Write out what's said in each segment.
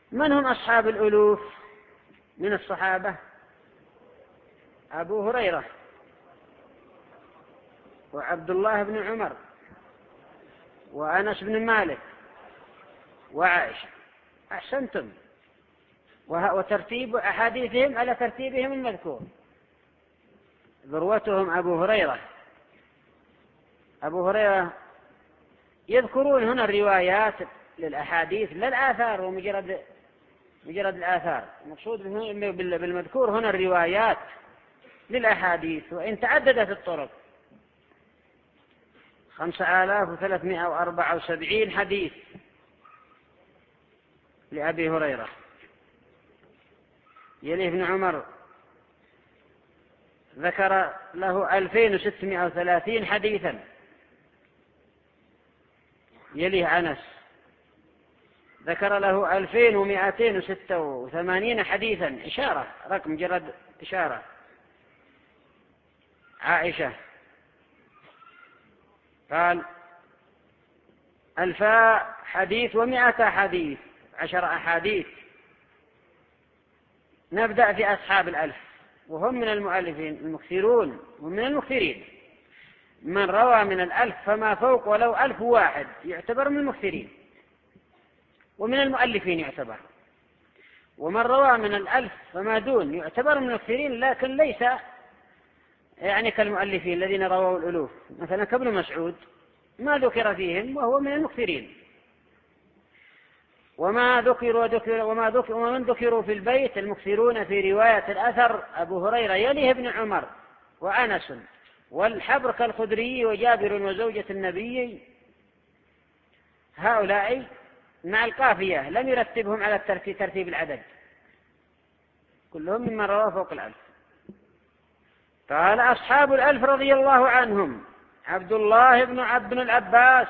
من هم أصحاب الألوف من الصحابة؟ أبو هريرة وعبد الله بن عمر وأنس بن مالك وعائشة. أحسنتم. وترتيب أحاديثهم على ترتيبهم المذكور. ذروتهم أبو هريرة. أبو هريرة يذكرون هنا الروايات للأحاديث لا الآثار ومجرد الآثار. المقصود بالمذكور هنا الروايات للأحاديث، وإن تعددت الطرق 5374 حديث لأبي هريرة. يليه ابن عمر ذكر له 2630 حديثا. يليه أنس ذكر له 2286 حديثا، إشارة، رقم مجرد إشارة. عائشة قال 1000 حديث و100 حديث، 10 أحاديث. نبدأ في أصحاب الألف، وهم من المؤلفين المكثرون ومن المكثرين. من روى من 1000 فما فوق ولو 1000 واحد يعتبر من المكثرين ومن المؤلفين يعتبر، ومن روى من 1000 فما دون يعتبر من المكثرين، لكن ليس يعني كالمؤلفين الذين رووا الألوف، مثلا كابن مسعود ما ذكر فيهم وهو من المكثرين. ومن ذكروا في البيت المكثرون في رواية الأثر أبو هريرة يليه ابن عمر وأنس والحبر كالخدري وجابر وزوجة النبي. هؤلاء مع القافية لم يرتبهم على ترتيب العدد، كلهم ممن رواه فوق 1000. قال أصحاب 1000 رضي الله عنهم: عبد الله بن العباس،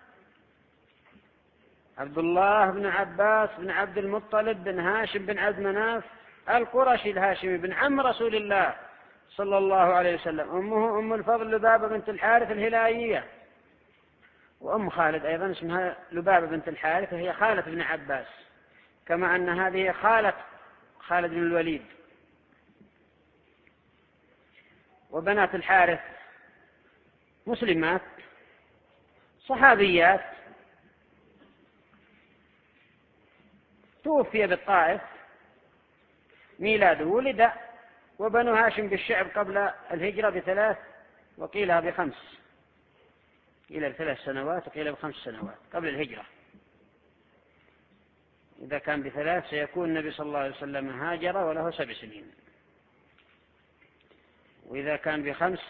عبد الله بن عباس بن عبد المطلب بن هاشم بن عبد مناف القرشي الهاشمي بن عم رسول الله صلى الله عليه وسلم. أمه أم الفضل لبابة بنت الحارث الهلالية، وأم خالد أيضا اسمها لبابة بنت الحارث، وهي خالة ابن عباس، كما أن هذه خالة خالد بن الوليد. وبنات الحارث مسلمات صحابيات. توفي بالطائف ميلاده، ولد وبنو هاشم بالشعب قبل الهجرة ب3 وقيلها ب5، قيل ب3 سنوات وقيل ب5 سنوات قبل الهجرة. إذا كان ب3 سيكون النبي صلى الله عليه وسلم هاجر وله 7 سنين، وإذا كان ب5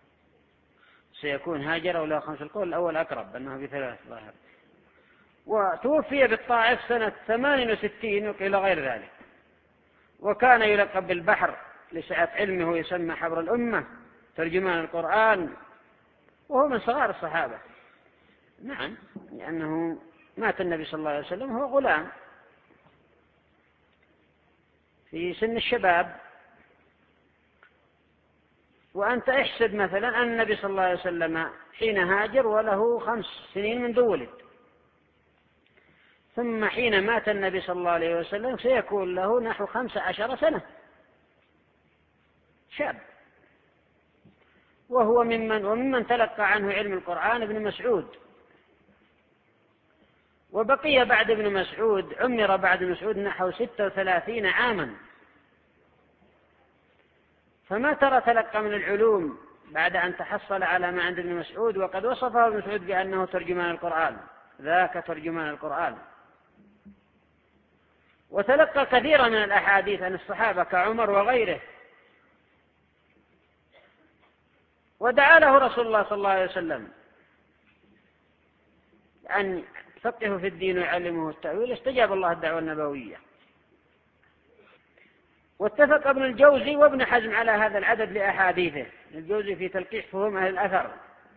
سيكون هاجر وله 5. القول الأول أقرب أنه ب3 ظاهر. وتوفي بالطائف سنة 68 وقيل غير ذلك. وكان يلقب بالبحر لسعة علمه، ويسمى حبر الأمة، ترجمان القرآن، وهو من صغار الصحابة. نعم، لأنه مات النبي صلى الله عليه وسلم هو غلام في سن الشباب. وأنت احسب مثلا أن النبي صلى الله عليه وسلم حين هاجر وله 5 سنين منذ ولد، ثم حين مات النبي صلى الله عليه وسلم سيكون له نحو 15 سنة، شاب. وهو وممن تلقى عنه علم القرآن ابن مسعود. وبقي بعد ابن مسعود، عمر بعد مسعود نحو 36 عاما، فما ترى تلقى من العلوم بعد أن تحصل على ما عند ابن مسعود، وقد وصفه ابن مسعود بأنه ترجمان القرآن، ذاك ترجمان القرآن. وتلقى كثيرا من الأحاديث عن الصحابة كعمر وغيره. ودعا له رسول الله صلى الله عليه وسلم أن يفقهه في الدين ويعلمه التأويل، استجاب الله الدعوة النبوية. واتفق ابن الجوزي وابن حزم على هذا العدد لأحاديثه. الجوزي في تلقيح فهم أهل الأثر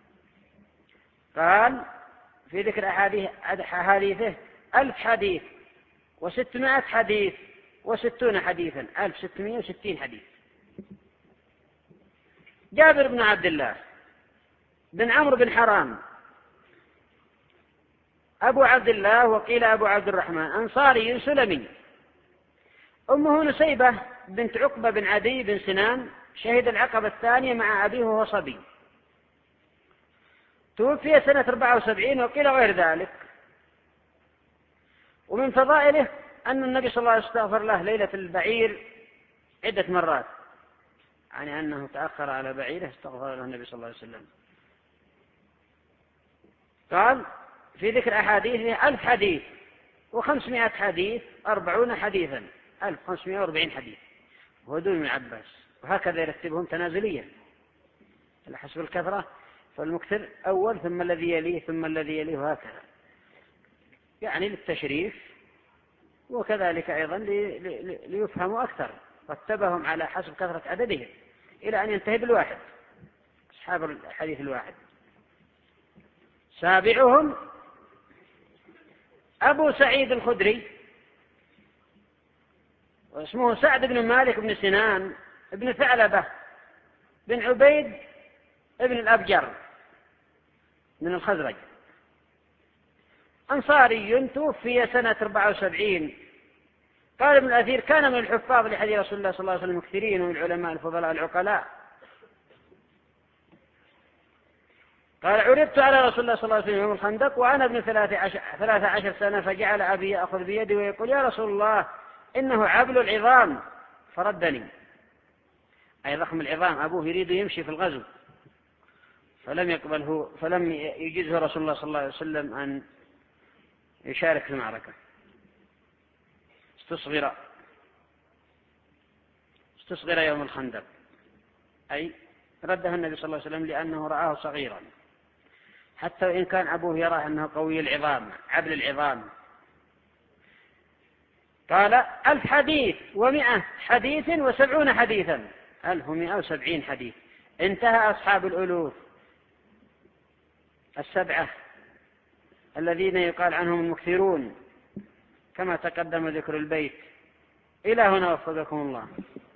قال في ذكر أحاديثه 1000 حديث و600 حديث و60 حديثا، 1660 حديث. جابر بن عبد الله بن عمرو بن حرام أبو عبد الله وقيل أبو عبد الرحمن، أنصاري سلمي. أمه نسيبة بنت عقبة بن عدي بن سنان، شهد العقبة الثانية مع أبيه وهو صبي، توفي سنة 74 وقيل غير ذلك. ومن فضائله أن النبي صلى الله عليه وسلم استغفر له ليلة البعير عدة مرات، يعني أنه تأخر على بعيره استغفر له النبي صلى الله عليه وسلم. قال في ذكر أحاديثه 1000 حديث و500 حديث 40 حديثا، 1540 حديث، وهو دون ابن عباس. وهكذا يرتبهم تنازليا على حسب الكثرة، فالمكثر أول ثم الذي يليه ثم الذي يليه، وهكذا يعني للتشريف، وكذلك أيضا ليفهموا أكثر، رتبهم على حسب كثرة عددهم إلى أن ينتهي بالواحد، أصحاب الحديث الواحد. سابعهم أبو سعيد الخدري، واسمه سعد بن مالك بن سنان بن ثعلبة بن عبيد ابن الأبجر من الخزرج، أنصاري، توفي سنة 74. قال ابن الأثير كان من الحفاظ لحديث رسول الله صلى الله عليه وسلم مكثرين، ومن العلماء الفضلاء العقلاء. قال عرضت على رسول الله صلى الله عليه وسلم يوم الخندق وأنا ابن 13 سنة، فجعل أبي يأخذ بيدي ويقول يا رسول الله إنه عبل العظام، فردني، أي ضخم العظام، أبوه يريد يمشي في الغزو فلم يجزه رسول الله صلى الله عليه وسلم أن يشارك في المعركة، استصغر يوم الخندق، أي رده النبي صلى الله عليه وسلم لأنه رآه صغيرا، حتى وإن كان أبوه يرى أنه قوي العظام عبل العظام. قال 1000 حديث و100 حديث و70 حديثا، 1170 حديث. انتهى أصحاب الألوف السبعة الذين يقال عنهم المكثرون كما تقدم ذكر البيت. إلى هنا وفقكم الله.